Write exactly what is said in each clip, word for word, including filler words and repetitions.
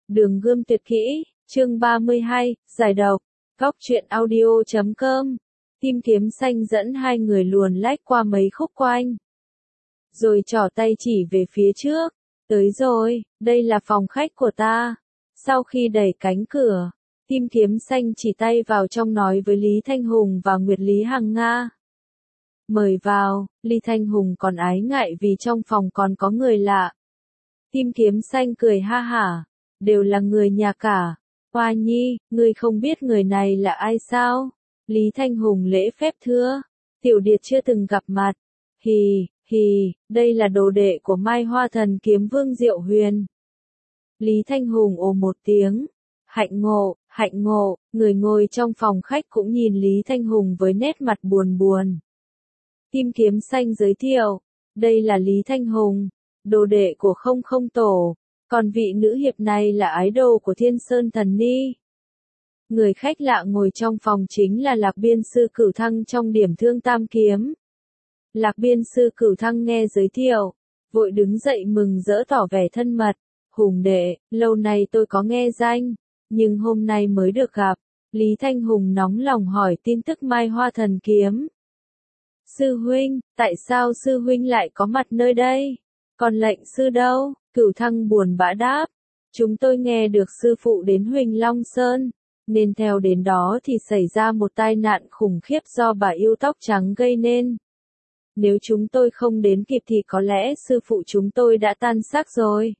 Đường Gươm Tuyệt Kỹ, chương ba mươi hai, giải độc, góc truyện audio chấm com. Tim Kiếm Xanh dẫn hai người luồn lách qua mấy khúc quanh. Rồi trỏ tay chỉ về phía trước. Tới rồi, đây là phòng khách của ta. Sau khi đẩy cánh cửa, Tim Kiếm Xanh chỉ tay vào trong nói với Lý Thanh Hùng và Nguyệt Lý Hằng Nga. Mời vào, Lý Thanh Hùng còn ái ngại vì trong phòng còn có người lạ. Tim Kiếm Xanh cười ha hả, đều là người nhà cả. Hoa Nhi, ngươi không biết người này là ai sao? Lý Thanh Hùng lễ phép thưa, Tiểu Điệt chưa từng gặp mặt. Hì, hì, đây là đồ đệ của Mai Hoa Thần Kiếm Vương Diệu Huyền. Lý Thanh Hùng ồ một tiếng, hạnh ngộ, hạnh ngộ, người ngồi trong phòng khách cũng nhìn Lý Thanh Hùng với nét mặt buồn buồn. Tim Kiếm Xanh giới thiệu, đây là Lý Thanh Hùng, đồ đệ của không không tổ, còn vị nữ hiệp này là ái đồ của Thiên Sơn Thần Ni. Người khách lạ ngồi trong phòng chính là Lạc Biên Sư Cửu Thăng trong điểm thương tam kiếm. Lạc Biên Sư Cửu Thăng nghe giới thiệu, vội đứng dậy mừng rỡ tỏ vẻ thân mật. Hùng đệ, lâu nay tôi có nghe danh, nhưng hôm nay mới được gặp. Lý Thanh Hùng nóng lòng hỏi tin tức Mai Hoa Thần Kiếm. Sư huynh, tại sao sư huynh lại có mặt nơi đây? Còn lệnh sư đâu? Cửu Thăng buồn bã đáp. Chúng tôi nghe được sư phụ đến Huỳnh Long Sơn, nên theo đến đó thì xảy ra một tai nạn khủng khiếp do bà yêu tóc trắng gây nên. Nếu chúng tôi không đến kịp thì có lẽ sư phụ chúng tôi đã tan xác rồi.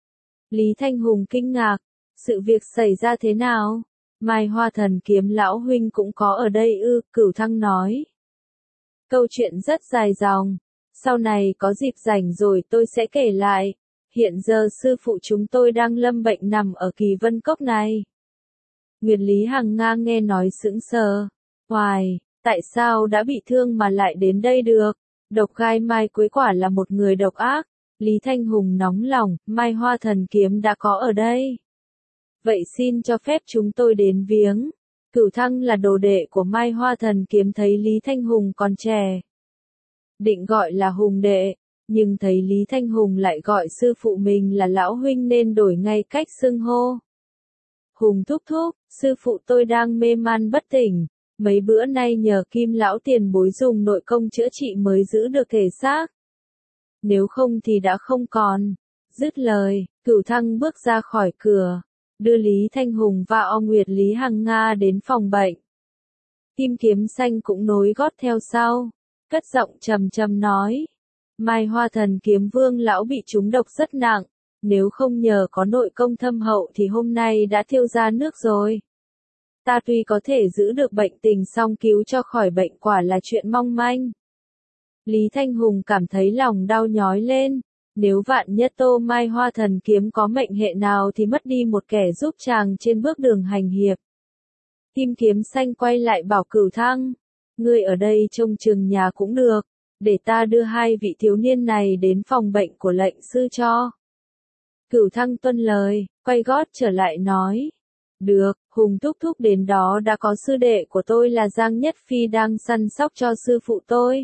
Lý Thanh Hùng kinh ngạc, sự việc xảy ra thế nào? Mai Hoa Thần Kiếm lão huynh cũng có ở đây ư? Cửu Thăng nói. Câu chuyện rất dài dòng, sau này có dịp rảnh rồi tôi sẽ kể lại. Hiện giờ sư phụ chúng tôi đang lâm bệnh nằm ở Kỳ Vân Cốc này. Nguyệt Lý Hằng Nga nghe nói sững sờ. Hoài, tại sao đã bị thương mà lại đến đây được? Độc gai Mai Quế quả là một người độc ác. Lý Thanh Hùng nóng lòng, Mai Hoa Thần Kiếm đã có ở đây. Vậy xin cho phép chúng tôi đến viếng. Cửu Thăng là đồ đệ của Mai Hoa Thần Kiếm thấy Lý Thanh Hùng còn trẻ. Định gọi là Hùng đệ, nhưng thấy Lý Thanh Hùng lại gọi sư phụ mình là lão huynh nên đổi ngay cách xưng hô. Hùng thúc thúc, sư phụ tôi đang mê man bất tỉnh, mấy bữa nay nhờ Kim lão tiền bối dùng nội công chữa trị mới giữ được thể xác. Nếu không thì đã không còn. Dứt lời, Cửu Thăng bước ra khỏi cửa, đưa Lý Thanh Hùng và O Nguyệt Lý Hằng Nga đến phòng bệnh. Tim Kiếm Xanh cũng nối gót theo sau, cất giọng trầm trầm nói. Mai Hoa Thần Kiếm Vương lão bị trúng độc rất nặng, nếu không nhờ có nội công thâm hậu thì hôm nay đã thiêu ra nước rồi. Ta tuy có thể giữ được bệnh tình song cứu cho khỏi bệnh quả là chuyện mong manh. Lý Thanh Hùng cảm thấy lòng đau nhói lên, nếu vạn nhất Tô Mai Hoa Thần Kiếm có mệnh hệ nào thì mất đi một kẻ giúp chàng trên bước đường hành hiệp. Tim Kiếm Xanh quay lại bảo Cửu Thăng, ngươi ở đây trông chừng nhà cũng được, để ta đưa hai vị thiếu niên này đến phòng bệnh của lệnh sư cho. Cửu Thăng tuân lời, quay gót trở lại nói. Được, Hùng thúc thúc đến đó đã có sư đệ của tôi là Giang Nhất Phi đang săn sóc cho sư phụ tôi.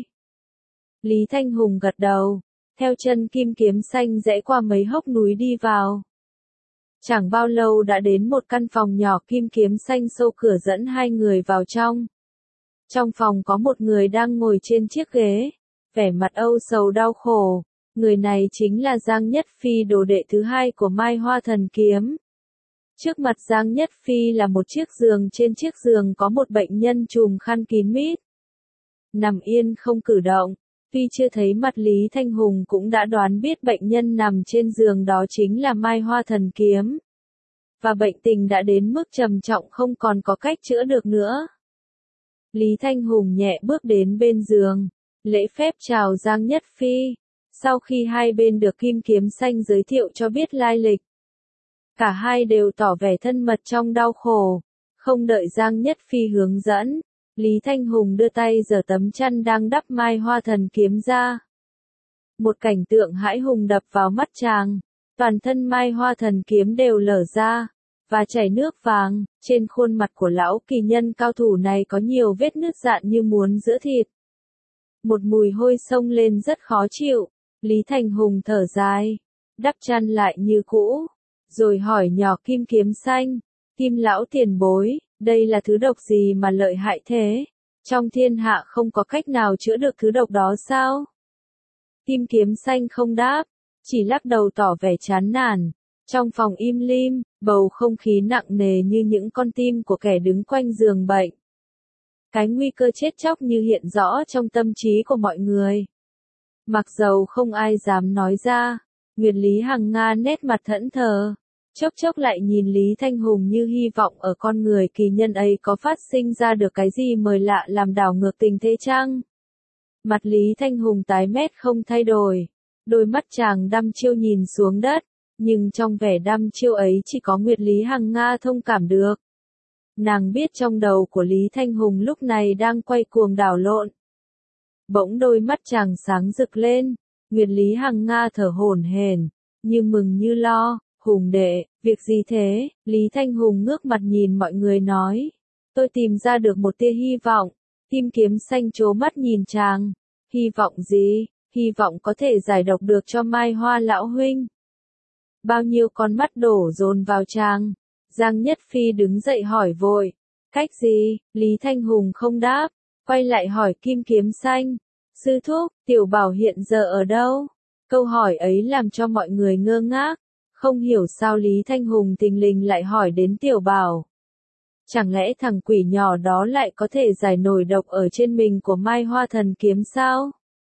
Lý Thanh Hùng gật đầu, theo chân Kim Kiếm Xanh rẽ qua mấy hốc núi đi vào. Chẳng bao lâu đã đến một căn phòng nhỏ. Kim Kiếm Xanh xô cửa dẫn hai người vào trong. Trong phòng có một người đang ngồi trên chiếc ghế, vẻ mặt âu sầu đau khổ. Người này chính là Giang Nhất Phi, đồ đệ thứ hai của Mai Hoa Thần Kiếm. Trước mặt Giang Nhất Phi là một chiếc giường, trên chiếc giường có một bệnh nhân trùm khăn kín mít. Nằm yên không cử động, tuy chưa thấy mặt Lý Thanh Hùng cũng đã đoán biết bệnh nhân nằm trên giường đó chính là Mai Hoa Thần Kiếm. Và bệnh tình đã đến mức trầm trọng không còn có cách chữa được nữa. Lý Thanh Hùng nhẹ bước đến bên giường, lễ phép chào Giang Nhất Phi. Sau khi hai bên được Kim Kiếm Xanh giới thiệu cho biết lai lịch, cả hai đều tỏ vẻ thân mật trong đau khổ. Không đợi Giang Nhất Phi hướng dẫn, Lý Thanh Hùng đưa tay giở tấm chăn đang đắp Mai Hoa Thần Kiếm ra. Một cảnh tượng hãi hùng đập vào mắt chàng, toàn thân Mai Hoa Thần Kiếm đều lở ra, và chảy nước vàng. Trên khuôn mặt của lão kỳ nhân cao thủ này có nhiều vết nứt rạn như muốn giữa thịt. Một mùi hôi xông lên rất khó chịu. Lý Thanh Hùng thở dài, đắp chăn lại như cũ. rồi hỏi nhỏ Kim Kiếm Xanh, Kim lão tiền bối, đây là thứ độc gì mà lợi hại thế? Trong thiên hạ không có cách nào chữa được thứ độc đó sao? Kim Kiếm Xanh không đáp, chỉ lắc đầu tỏ vẻ chán nản. Trong phòng im lim, bầu không khí nặng nề như những con tim của kẻ đứng quanh giường bệnh. Cái nguy cơ chết chóc như hiện rõ trong tâm trí của mọi người. Mặc dầu không ai dám nói ra, Nguyệt Lý Hằng Nga nét mặt thẫn thờ, chốc chốc lại nhìn Lý Thanh Hùng như hy vọng ở con người kỳ nhân ấy có phát sinh ra được cái gì mời lạ làm đảo ngược tình thế chăng? Mặt Lý Thanh Hùng tái mét không thay đổi, đôi mắt chàng đăm chiêu nhìn xuống đất, nhưng trong vẻ đăm chiêu ấy chỉ có Nguyệt Lý Hằng Nga thông cảm được. Nàng biết trong đầu của Lý Thanh Hùng lúc này đang quay cuồng đảo lộn. Bỗng đôi mắt chàng sáng rực lên, Nguyệt Lý Hằng Nga thở hổn hển, như mừng như lo, Hùng đệ, việc gì thế? Lý Thanh Hùng ngước mặt nhìn mọi người nói, tôi tìm ra được một tia hy vọng. Kim Kiếm Xanh trố mắt nhìn chàng, hy vọng gì? Hy vọng có thể giải độc được cho Mai Hoa lão huynh. Bao nhiêu con mắt đổ dồn vào chàng. Giang Nhất Phi đứng dậy hỏi vội, cách gì? Lý Thanh Hùng không đáp, quay lại hỏi Kim Kiếm Xanh, sư thúc, Tiểu Bảo hiện giờ ở đâu? Câu hỏi ấy làm cho mọi người ngơ ngác, không hiểu sao Lý Thanh Hùng thình lình lại hỏi đến Tiểu Bảo. Chẳng lẽ thằng quỷ nhỏ đó lại có thể giải nổi độc ở trên mình của Mai Hoa thần kiếm sao?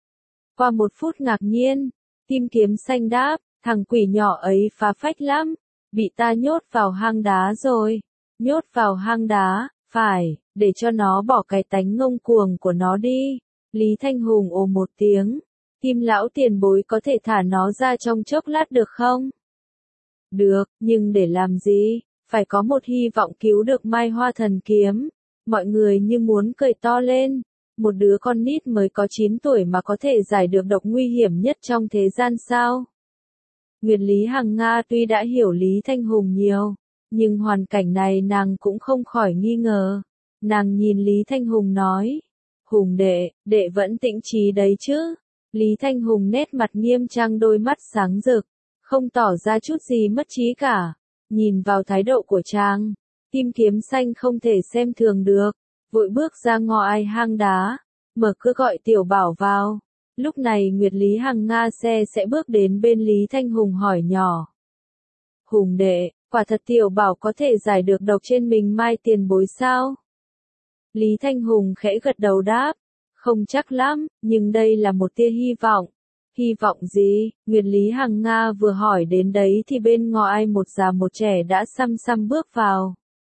Qua một phút ngạc nhiên, Kim Kiếm Xanh đáp, thằng quỷ nhỏ ấy phá phách lắm, bị ta nhốt vào hang đá rồi. Nhốt vào hang đá, phải, để cho nó bỏ cái tánh ngông cuồng của nó đi. Lý Thanh Hùng ồ một tiếng, Kim lão tiền bối có thể thả nó ra trong chốc lát được không? Được, nhưng để làm gì? Phải có một hy vọng cứu được Mai Hoa thần kiếm. Mọi người như muốn cười to lên. Một đứa con nít mới có chín tuổi mà có thể giải được độc nguy hiểm nhất trong thế gian sao? Nguyệt Lý Hằng Nga tuy đã hiểu Lý Thanh Hùng nhiều, nhưng hoàn cảnh này nàng cũng không khỏi nghi ngờ. Nàng nhìn Lý Thanh Hùng nói, Hùng đệ, đệ vẫn tĩnh trí đấy chứ? Lý Thanh Hùng nét mặt nghiêm trang, đôi mắt sáng rực, không tỏ ra chút gì mất trí cả. Nhìn vào thái độ của chàng, Kim Kiếm Xanh không thể xem thường được, vội bước ra ngoài hang đá, mở cửa gọi Tiểu Bảo vào. Lúc này Nguyệt Lý Hằng Nga xe sẽ bước đến bên Lý Thanh Hùng hỏi nhỏ. Hùng đệ, quả thật Tiểu Bảo có thể giải được độc trên mình Mai tiền bối sao? Lý Thanh Hùng khẽ gật đầu đáp, không chắc lắm, nhưng đây là một tia hy vọng. Hy vọng gì? Nguyệt Lý Hằng Nga vừa hỏi đến đấy thì bên ngoài một già một trẻ đã xăm xăm bước vào.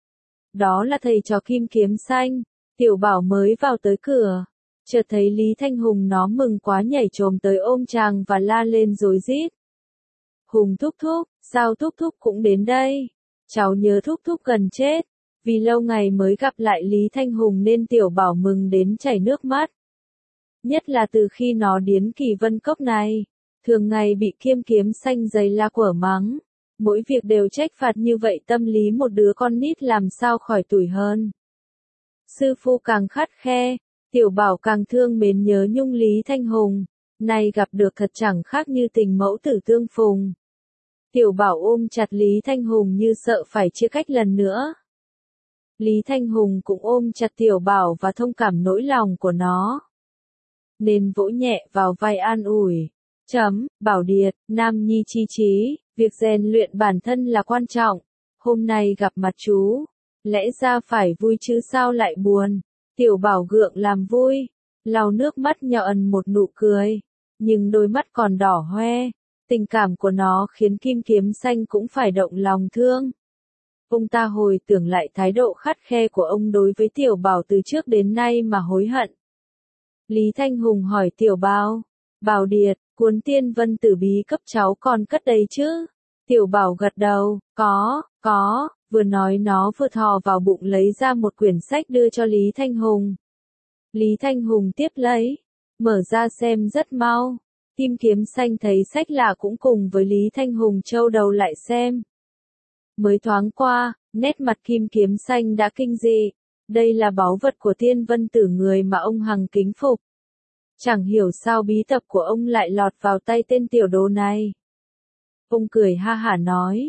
Đó là thầy trò Kim Kiếm Xanh. Tiểu Bảo mới vào tới cửa, chợt thấy Lý Thanh Hùng nó mừng quá nhảy chồm tới ôm chàng và la lên rối rít. Hùng thúc thúc, sao thúc thúc cũng đến đây? Cháu nhớ thúc thúc gần chết. Vì lâu ngày mới gặp lại Lý Thanh Hùng nên Tiểu Bảo mừng đến chảy nước mắt. Nhất là từ khi nó điến Kỳ Vân Cốc này, thường ngày bị Kim Kiếm Xanh giày la quở mắng, mỗi việc đều trách phạt như vậy, tâm lý một đứa con nít làm sao khỏi tủi hơn. Sư phụ càng khắt khe, Tiểu Bảo càng thương mến nhớ nhung Lý Thanh Hùng, nay gặp được thật chẳng khác như tình mẫu tử tương phùng. Tiểu Bảo ôm chặt Lý Thanh Hùng như sợ phải chia cách lần nữa. Lý Thanh Hùng cũng ôm chặt Tiểu Bảo và thông cảm nỗi lòng của nó, nên vỗ nhẹ vào vai an ủi. Chấm, Bảo Điệt, Nam Nhi chi trí, việc rèn luyện bản thân là quan trọng. Hôm nay gặp mặt chú, lẽ ra phải vui chứ sao lại buồn? Tiểu Bảo gượng làm vui, lau nước mắt nhỏ ẩn một nụ cười, nhưng đôi mắt còn đỏ hoe. Tình cảm của nó khiến Kim Kiếm Xanh cũng phải động lòng thương. Ông ta hồi tưởng lại thái độ khắt khe của ông đối với Tiểu Bảo từ trước đến nay mà hối hận. Lý Thanh Hùng hỏi Tiểu Bảo, Bảo Điệt, cuốn Tiên Vân Tử Bí cấp cháu còn cất đấy chứ? Tiểu Bảo gật đầu, có, có, vừa nói nó vừa thò vào bụng lấy ra một quyển sách đưa cho Lý Thanh Hùng. Lý Thanh Hùng tiếp lấy, mở ra xem rất mau. Kim Kiếm Xanh thấy sách lạ cũng cùng với Lý Thanh Hùng trâu đầu lại xem. Mới thoáng qua, nét mặt Kim Kiếm Xanh đã kinh dị. Đây là báu vật của Tiên Vân Tử, người mà ông hằng kính phục. Chẳng hiểu sao bí tập của ông lại lọt vào tay tên tiểu đồ này. Ông cười ha hả nói,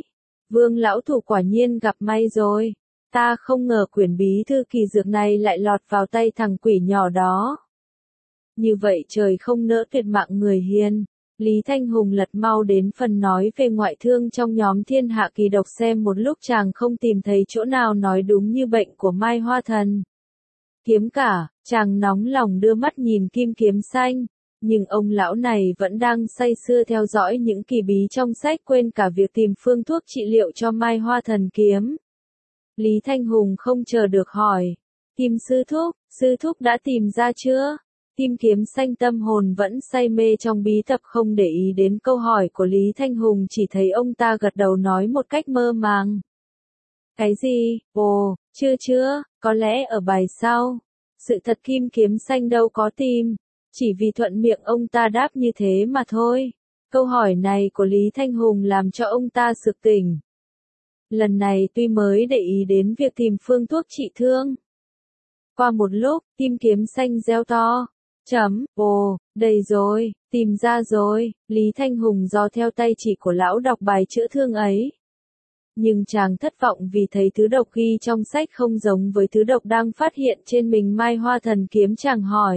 Vương lão thủ quả nhiên gặp may rồi. Ta không ngờ quyển bí thư kỳ dược này lại lọt vào tay thằng quỷ nhỏ đó. Như vậy trời không nỡ tuyệt mạng người hiền. Lý Thanh Hùng lật mau đến phần nói về ngoại thương trong nhóm thiên hạ kỳ độc xem một lúc chàng không tìm thấy chỗ nào nói đúng như bệnh của Mai Hoa Thần. Kiếm cả, chàng nóng lòng đưa mắt nhìn kim kiếm xanh, nhưng ông lão này vẫn đang say sưa theo dõi những kỳ bí trong sách quên cả việc tìm phương thuốc trị liệu cho Mai Hoa Thần kiếm. Lý Thanh Hùng không chờ được hỏi, Kim sư thúc, sư thúc đã tìm ra chưa? Kim kiếm xanh tâm hồn vẫn say mê trong bí tập không để ý đến câu hỏi của Lý Thanh Hùng, chỉ thấy ông ta gật đầu nói một cách mơ màng. Cái gì? Ồ, chưa chưa, có lẽ ở bài sau. Sự thật kim kiếm xanh đâu có tìm, chỉ vì thuận miệng ông ta đáp như thế mà thôi. Câu hỏi này của Lý Thanh Hùng làm cho ông ta sực tỉnh. Lần này tuy mới để ý đến việc tìm phương thuốc trị thương. Qua một lúc, kim kiếm xanh reo to. Chấm, ồ, đầy rồi, tìm ra rồi. Lý Thanh Hùng dò theo tay chỉ của lão đọc bài chữa thương ấy. Nhưng chàng thất vọng vì thấy thứ độc ghi trong sách không giống với thứ độc đang phát hiện trên mình Mai Hoa Thần kiếm. Chàng hỏi.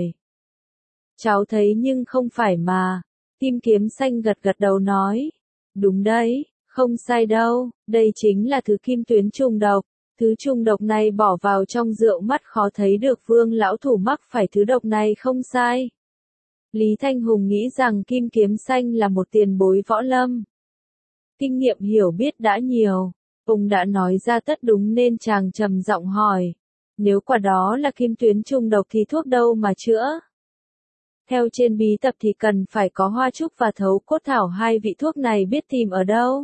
Cháu thấy nhưng không phải mà. Kim kiếm xanh gật gật đầu nói. Đúng đấy, không sai đâu, đây chính là thứ kim tuyến trùng độc. Thứ trùng độc này bỏ vào trong rượu mắt khó thấy được Vương lão thủ mắc phải thứ độc này không sai. Lý Thanh Hùng nghĩ rằng kim kiếm xanh là một tiền bối võ lâm. Kinh nghiệm hiểu biết đã nhiều, ông đã nói ra tất đúng nên chàng trầm giọng hỏi. Nếu quả đó là kim tuyến trùng độc thì thuốc đâu mà chữa? Theo trên bí tập thì cần phải có hoa trúc và thấu cốt thảo, hai vị thuốc này biết tìm ở đâu?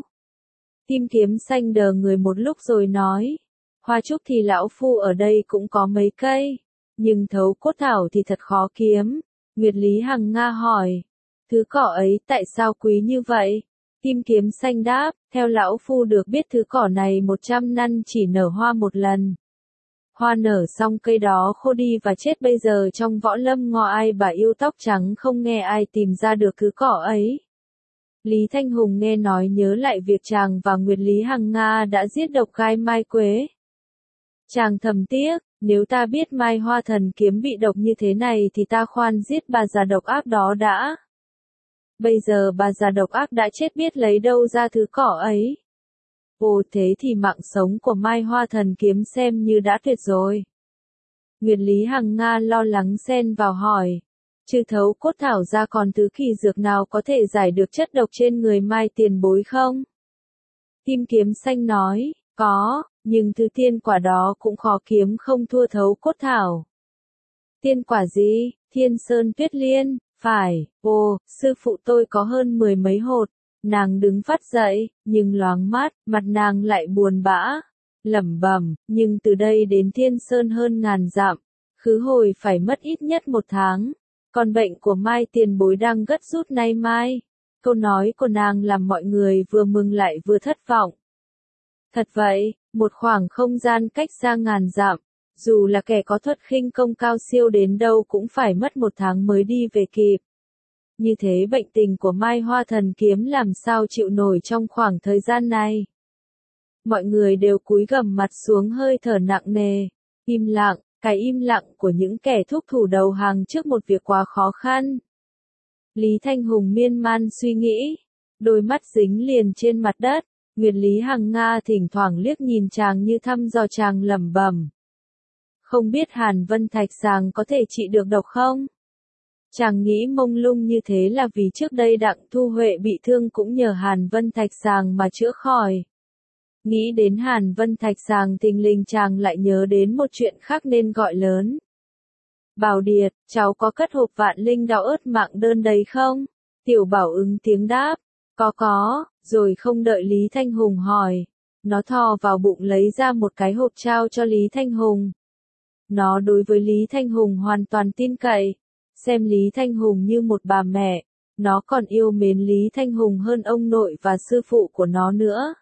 Kim kiếm xanh đờ người một lúc rồi nói. Hoa trúc thì lão phu ở đây cũng có mấy cây, nhưng thấu cốt thảo thì thật khó kiếm. Nguyệt Lý Hằng Nga hỏi, thứ cỏ ấy tại sao quý như vậy? Kim kiếm xanh đáp, theo lão phu được biết thứ cỏ này một trăm năm chỉ nở hoa một lần. Hoa nở xong cây đó khô đi và chết, bây giờ trong võ lâm ngò ai bà yêu tóc trắng không nghe ai tìm ra được thứ cỏ ấy. Lý Thanh Hùng nghe nói nhớ lại việc chàng và Nguyệt Lý Hằng Nga đã giết độc gai Mai Quế. Chàng thầm tiếc, nếu ta biết Mai Hoa Thần kiếm bị độc như thế này thì ta khoan giết bà già độc ác đó đã. Bây giờ bà già độc ác đã chết, biết lấy đâu ra thứ cỏ ấy. Ồ, thế thì mạng sống của Mai Hoa Thần kiếm xem như đã tuyệt rồi. Nguyệt Lý Hằng Nga lo lắng xen vào hỏi, trừ thấu cốt thảo ra còn thứ kỳ dược nào có thể giải được chất độc trên người Mai tiền bối không? Kim kiếm xanh nói, có, nhưng thứ tiên quả đó cũng khó kiếm không thua thấu cốt thảo. Tiên quả gì? Thiên Sơn Tuyết Liên, phải, ồ, sư phụ tôi có hơn mười mấy hột. Nàng đứng phát dậy, nhưng loáng mát, mặt nàng lại buồn bã, lẩm bẩm, nhưng từ đây đến Thiên Sơn hơn ngàn dặm, khứ hồi phải mất ít nhất một tháng. Còn bệnh của Mai tiền bối đang gấp rút nay mai. Câu nói của nàng làm mọi người vừa mừng lại vừa thất vọng. Thật vậy, một khoảng không gian cách xa ngàn dặm, dù là kẻ có thuật khinh công cao siêu đến đâu cũng phải mất một tháng mới đi về kịp. Như thế bệnh tình của Mai Hoa Thần kiếm làm sao chịu nổi trong khoảng thời gian này. Mọi người đều cúi gằm mặt xuống hơi thở nặng nề, im lặng, cái im lặng của những kẻ thúc thủ đầu hàng trước một việc quá khó khăn. Lý Thanh Hùng miên man suy nghĩ, đôi mắt dính liền trên mặt đất. Nguyệt Lý Hằng Nga thỉnh thoảng liếc nhìn chàng như thăm dò, chàng lẩm bẩm. Không biết Hàn Vân Thạch Sàng có thể trị được độc không? Chàng nghĩ mông lung như thế là vì trước đây Đặng Thu Huệ bị thương cũng nhờ Hàn Vân Thạch Sàng mà chữa khỏi. Nghĩ đến Hàn Vân Thạch Sàng thình lình chàng lại nhớ đến một chuyện khác nên gọi lớn. Bảo Điệt, cháu có cất hộp vạn linh đạo ớt mạng đơn đấy không? Tiểu Bảo ứng tiếng đáp. Có có, rồi không đợi Lý Thanh Hùng hỏi. Nó thò vào bụng lấy ra một cái hộp trao cho Lý Thanh Hùng. Nó đối với Lý Thanh Hùng hoàn toàn tin cậy. Xem Lý Thanh Hùng như một bà mẹ. Nó còn yêu mến Lý Thanh Hùng hơn ông nội và sư phụ của nó nữa.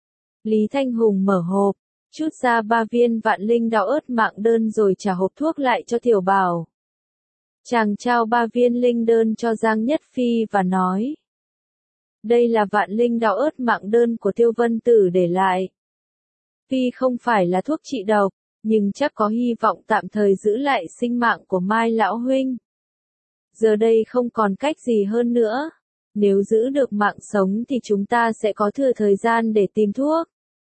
Lý Thanh Hùng mở hộp, chút ra ba viên vạn linh đạo ớt mạng đơn rồi trả hộp thuốc lại cho Tiểu Bảo. Chàng trao ba viên linh đơn cho Giang Nhất Phi và nói. Đây là vạn linh đạo ớt mạng đơn của Tiêu Vân Tử để lại. Tuy không phải là thuốc trị độc, nhưng chắc có hy vọng tạm thời giữ lại sinh mạng của Mai lão huynh. Giờ đây không còn cách gì hơn nữa. Nếu giữ được mạng sống thì chúng ta sẽ có thừa thời gian để tìm thuốc.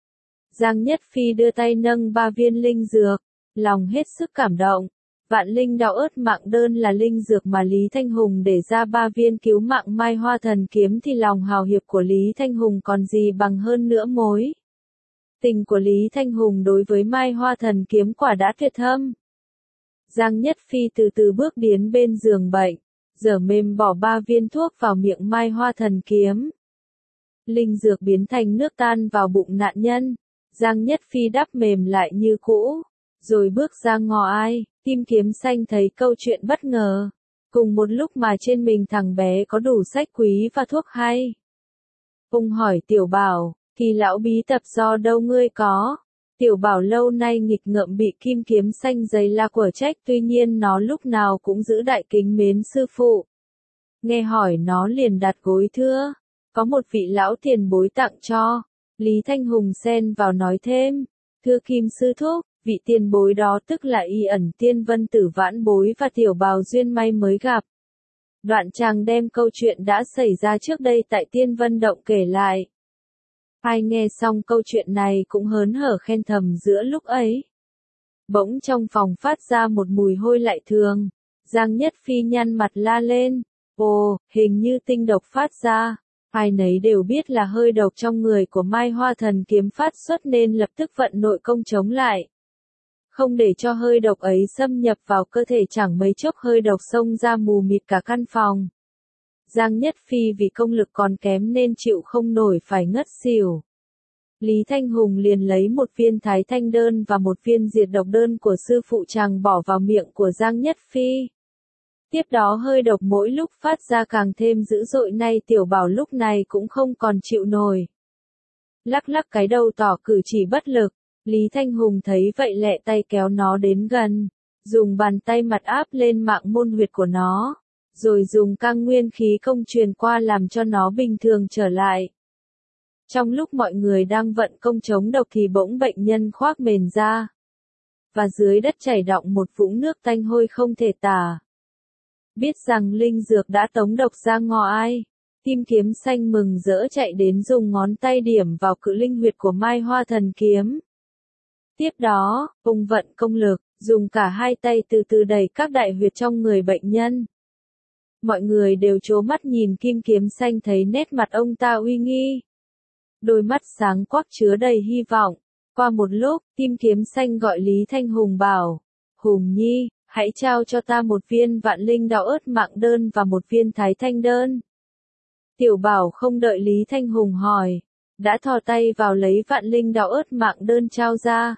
Giang Nhất Phi đưa tay nâng ba viên linh dược, lòng hết sức cảm động. Vạn linh đạo ớt mạng đơn là linh dược mà Lý Thanh Hùng để ra ba viên cứu mạng Mai Hoa Thần Kiếm thì lòng hào hiệp của Lý Thanh Hùng còn gì bằng hơn nữa mối. Tình của Lý Thanh Hùng đối với Mai Hoa Thần Kiếm quả đã tuyệt thâm. Giang Nhất Phi từ từ bước đến bên giường bệnh, giở mềm bỏ ba viên thuốc vào miệng Mai Hoa Thần Kiếm. Linh dược biến thành nước tan vào bụng nạn nhân. Giang Nhất Phi đắp mềm lại như cũ, rồi bước ra ngõ ai. Kim Kiếm Xanh thấy câu chuyện bất ngờ. Cùng một lúc mà trên mình thằng bé có đủ sách quý và thuốc hay. Ông hỏi Tiểu Bảo, Kỳ lão bí tập do đâu ngươi có? Tiểu Bảo lâu nay nghịch ngợm bị Kim Kiếm Xanh giày la quở trách, tuy nhiên nó lúc nào cũng giữ đại kính mến sư phụ. Nghe hỏi nó liền đặt gối thưa, có một vị lão tiền bối tặng cho. Lý Thanh Hùng xen vào nói thêm, thưa Kim sư thúc, vị tiền bối đó tức là Y Ẩn Tiên Vân Tử vãn bối và Tiểu Bào duyên may mới gặp. Đoạn chàng đem câu chuyện đã xảy ra trước đây tại Tiên Vân Động kể lại. Ai nghe xong câu chuyện này cũng hớn hở khen thầm giữa lúc ấy. Bỗng trong phòng phát ra một mùi hôi lạ thường. Giang Nhất Phi nhăn mặt la lên. Ồ, hình như tinh độc phát ra. Ai nấy đều biết là hơi độc trong người của Mai Hoa Thần Kiếm phát xuất nên lập tức vận nội công chống lại. Không để cho hơi độc ấy xâm nhập vào cơ thể, chẳng mấy chốc hơi độc xông ra mù mịt cả căn phòng. Giang Nhất Phi vì công lực còn kém nên chịu không nổi phải ngất xỉu. Lý Thanh Hùng liền lấy một viên thái thanh đơn và một viên diệt độc đơn của sư phụ chàng bỏ vào miệng của Giang Nhất Phi. Tiếp đó hơi độc mỗi lúc phát ra càng thêm dữ dội, nay Tiểu Bảo lúc này cũng không còn chịu nổi. Lắc lắc cái đầu tỏ cử chỉ bất lực, Lý Thanh Hùng thấy vậy lẹ tay kéo nó đến gần, dùng bàn tay mặt áp lên mạng môn huyệt của nó, rồi dùng cang nguyên khí công truyền qua làm cho nó bình thường trở lại. Trong lúc mọi người đang vận công chống độc thì bỗng bệnh nhân khoác mền ra, và dưới đất chảy đọng một vũng nước tanh hôi không thể tả. Biết rằng linh dược đã tống độc ra ngõ ai, Kim Kiếm Xanh mừng rỡ chạy đến dùng ngón tay điểm vào cự linh huyệt của Mai Hoa Thần Kiếm. Tiếp đó, ông vận công lực, dùng cả hai tay từ từ đẩy các đại huyệt trong người bệnh nhân. Mọi người đều trố mắt nhìn Kim Kiếm Xanh, thấy nét mặt ông ta uy nghi. Đôi mắt sáng quắc chứa đầy hy vọng. Qua một lúc, Kim Kiếm Xanh gọi Lý Thanh Hùng bảo, Hùng Nhi, hãy trao cho ta một viên vạn linh đạo ớt mạng đơn và một viên thái thanh đơn. Tiểu Bảo không đợi Lý Thanh Hùng hỏi, đã thò tay vào lấy vạn linh đạo ớt mạng đơn trao ra.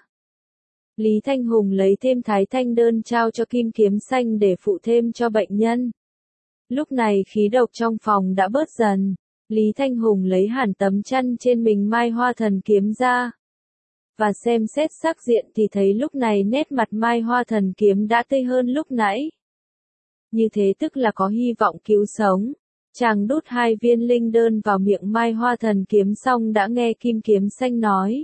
Lý Thanh Hùng lấy thêm thái thanh đơn trao cho Kim Kiếm Xanh để phụ thêm cho bệnh nhân. Lúc này khí độc trong phòng đã bớt dần. Lý Thanh Hùng lấy hẳn tấm chăn trên mình Mai Hoa Thần Kiếm ra. Và xem xét sắc diện thì thấy lúc này nét mặt Mai Hoa Thần Kiếm đã tươi hơn lúc nãy. Như thế tức là có hy vọng cứu sống. Chàng đút hai viên linh đơn vào miệng Mai Hoa Thần Kiếm xong đã nghe Kim Kiếm Xanh nói.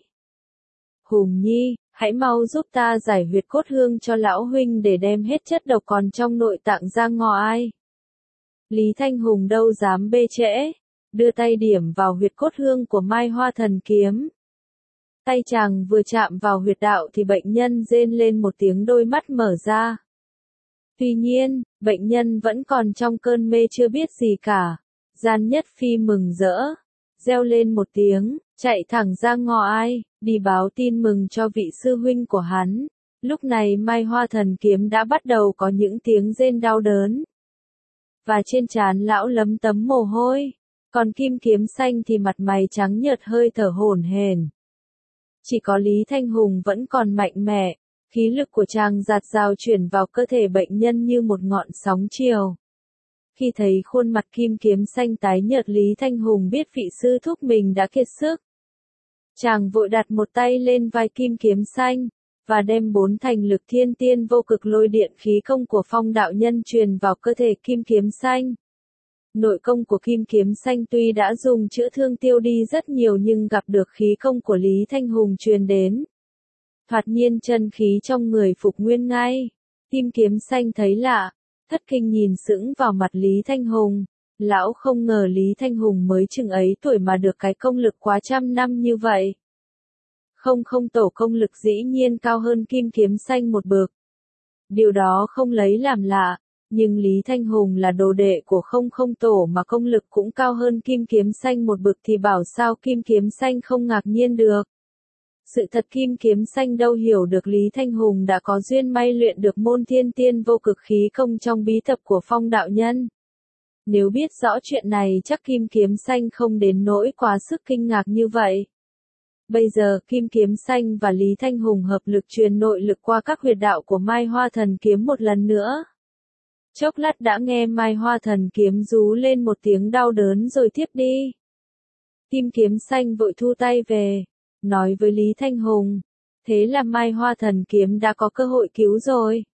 Hùng Nhi, hãy mau giúp ta giải huyệt cốt hương cho lão huynh để đem hết chất độc còn trong nội tạng ra ngò ai. Lý Thanh Hùng đâu dám bê trễ, đưa tay điểm vào huyệt cốt hương của Mai Hoa Thần Kiếm. Tay chàng vừa chạm vào huyệt đạo thì bệnh nhân rên lên một tiếng, đôi mắt mở ra. Tuy nhiên, bệnh nhân vẫn còn trong cơn mê chưa biết gì cả. Giang Nhất Phi mừng rỡ, reo lên một tiếng, chạy thẳng ra ngõ ai, đi báo tin mừng cho vị sư huynh của hắn. Lúc này Mai Hoa Thần Kiếm đã bắt đầu có những tiếng rên đau đớn. Và trên trán lão lấm tấm mồ hôi, còn Kim Kiếm Xanh thì mặt mày trắng nhợt hơi thở hổn hển. Chỉ có Lý Thanh Hùng vẫn còn mạnh mẽ, khí lực của chàng dạt dào chuyển vào cơ thể bệnh nhân như một ngọn sóng chiều. Khi thấy khuôn mặt Kim Kiếm Xanh tái nhợt, Lý Thanh Hùng biết vị sư thúc mình đã kiệt sức. Chàng vội đặt một tay lên vai Kim Kiếm Xanh, và đem bốn thành lực thiên tiên vô cực lôi điện khí công của Phong đạo nhân truyền vào cơ thể Kim Kiếm Xanh. Nội công của kim kiếm xanh tuy đã dùng chữa thương tiêu đi rất nhiều nhưng gặp được khí công của Lý Thanh Hùng truyền đến. Thoạt nhiên chân khí trong người phục nguyên ngay. Kim kiếm xanh thấy lạ, thất kinh nhìn sững vào mặt Lý Thanh Hùng. Lão không ngờ Lý Thanh Hùng mới chừng ấy tuổi mà được cái công lực quá trăm năm như vậy. Không không tổ công lực dĩ nhiên cao hơn kim kiếm xanh một bậc. Điều đó không lấy làm lạ, nhưng Lý Thanh Hùng là đồ đệ của không không tổ mà công lực cũng cao hơn kim kiếm xanh một bậc thì bảo sao kim kiếm xanh không ngạc nhiên được. Sự thật kim kiếm xanh đâu hiểu được Lý Thanh Hùng đã có duyên may luyện được môn thiên tiên vô cực khí công trong bí tập của Phong đạo nhân. Nếu biết rõ chuyện này chắc kim kiếm xanh không đến nỗi quá sức kinh ngạc như vậy. Bây giờ kim kiếm xanh và Lý Thanh Hùng hợp lực truyền nội lực qua các huyệt đạo của Mai Hoa Thần Kiếm một lần nữa. Chốc lát đã nghe Mai Hoa Thần Kiếm rú lên một tiếng đau đớn rồi tiếp đi. Kim kiếm xanh vội thu tay về, nói với Lý Thanh Hùng, thế là Mai Hoa Thần Kiếm đã có cơ hội cứu rồi.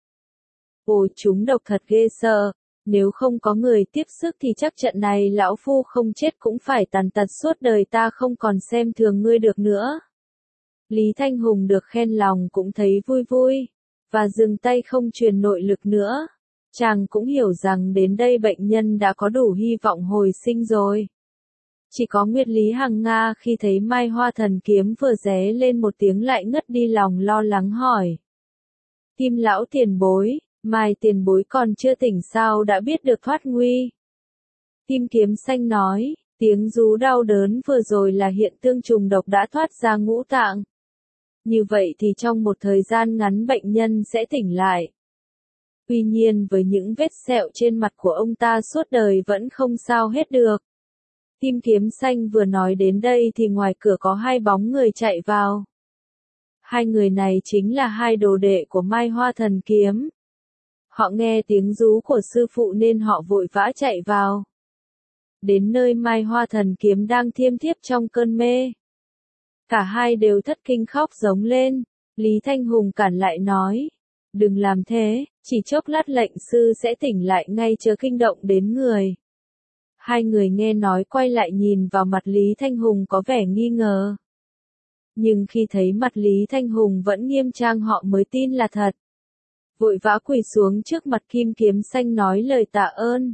Ôi chúng độc thật ghê sợ, nếu không có người tiếp sức thì chắc trận này lão phu không chết cũng phải tàn tật suốt đời, ta không còn xem thường ngươi được nữa. Lý Thanh Hùng được khen lòng cũng thấy vui vui, và dừng tay không truyền nội lực nữa. Chàng cũng hiểu rằng đến đây bệnh nhân đã có đủ hy vọng hồi sinh rồi. Chỉ có Nguyệt Lý Hằng Nga khi thấy Mai Hoa Thần Kiếm vừa ré lên một tiếng lại ngất đi, lòng lo lắng hỏi. Kim lão tiền bối, Mai tiền bối còn chưa tỉnh sao đã biết được thoát nguy? Kim kiếm xanh nói, tiếng rú đau đớn vừa rồi là hiện tương trùng độc đã thoát ra ngũ tạng. Như vậy thì trong một thời gian ngắn bệnh nhân sẽ tỉnh lại. Tuy nhiên với những vết sẹo trên mặt của ông ta suốt đời vẫn không sao hết được. Kim kiếm xanh vừa nói đến đây thì ngoài cửa có hai bóng người chạy vào. Hai người này chính là hai đồ đệ của Mai Hoa Thần Kiếm. Họ nghe tiếng rú của sư phụ nên họ vội vã chạy vào. Đến nơi Mai Hoa Thần Kiếm đang thiêm thiếp trong cơn mê. Cả hai đều thất kinh khóc giống lên. Lý Thanh Hùng cản lại nói, đừng làm thế, chỉ chốc lát lệnh sư sẽ tỉnh lại ngay, chớ kinh động đến người. Hai người nghe nói quay lại nhìn vào mặt Lý Thanh Hùng có vẻ nghi ngờ. Nhưng khi thấy mặt Lý Thanh Hùng vẫn nghiêm trang họ mới tin là thật. Vội vã quỳ xuống trước mặt kim kiếm xanh nói lời tạ ơn.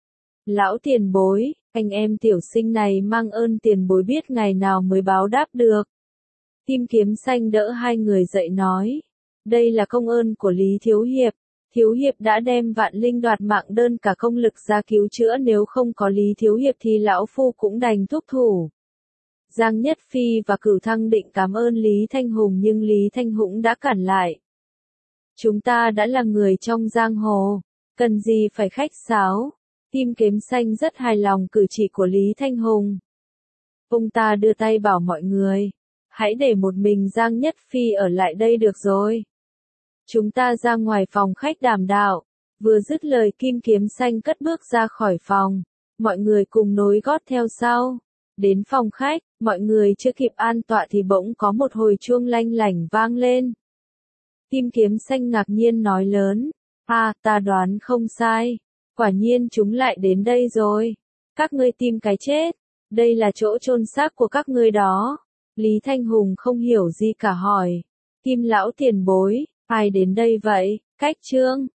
Lão tiền bối, anh em tiểu sinh này mang ơn tiền bối biết ngày nào mới báo đáp được. Kim kiếm xanh đỡ hai người dậy nói, đây là công ơn của Lý Thiếu Hiệp. Thiếu Hiệp đã đem vạn linh đoạt mạng đơn cả công lực ra cứu chữa, nếu không có Lý Thiếu Hiệp thì lão phu cũng đành thúc thủ. Giang Nhất Phi và Cửu Thăng định cảm ơn Lý Thanh Hùng nhưng Lý Thanh Hùng đã cản lại. Chúng ta đã là người trong giang hồ, cần gì phải khách sáo. Kim kiếm xanh rất hài lòng cử chỉ của Lý Thanh Hùng. Ông ta đưa tay bảo mọi người, hãy để một mình Giang Nhất Phi ở lại đây được rồi. Chúng ta ra ngoài phòng khách đàm đạo. Vừa dứt lời kim kiếm xanh cất bước ra khỏi phòng. Mọi người cùng nối gót theo sau. Đến phòng khách, mọi người chưa kịp an tọa thì bỗng có một hồi chuông lanh lảnh vang lên. Kim kiếm xanh ngạc nhiên nói lớn, à, ta đoán không sai. Quả nhiên chúng lại đến đây rồi. Các ngươi tìm cái chết. Đây là chỗ chôn xác của các ngươi đó. Lý Thanh Hùng không hiểu gì cả hỏi. Kim lão tiền bối, ai đến đây vậy? Cách chương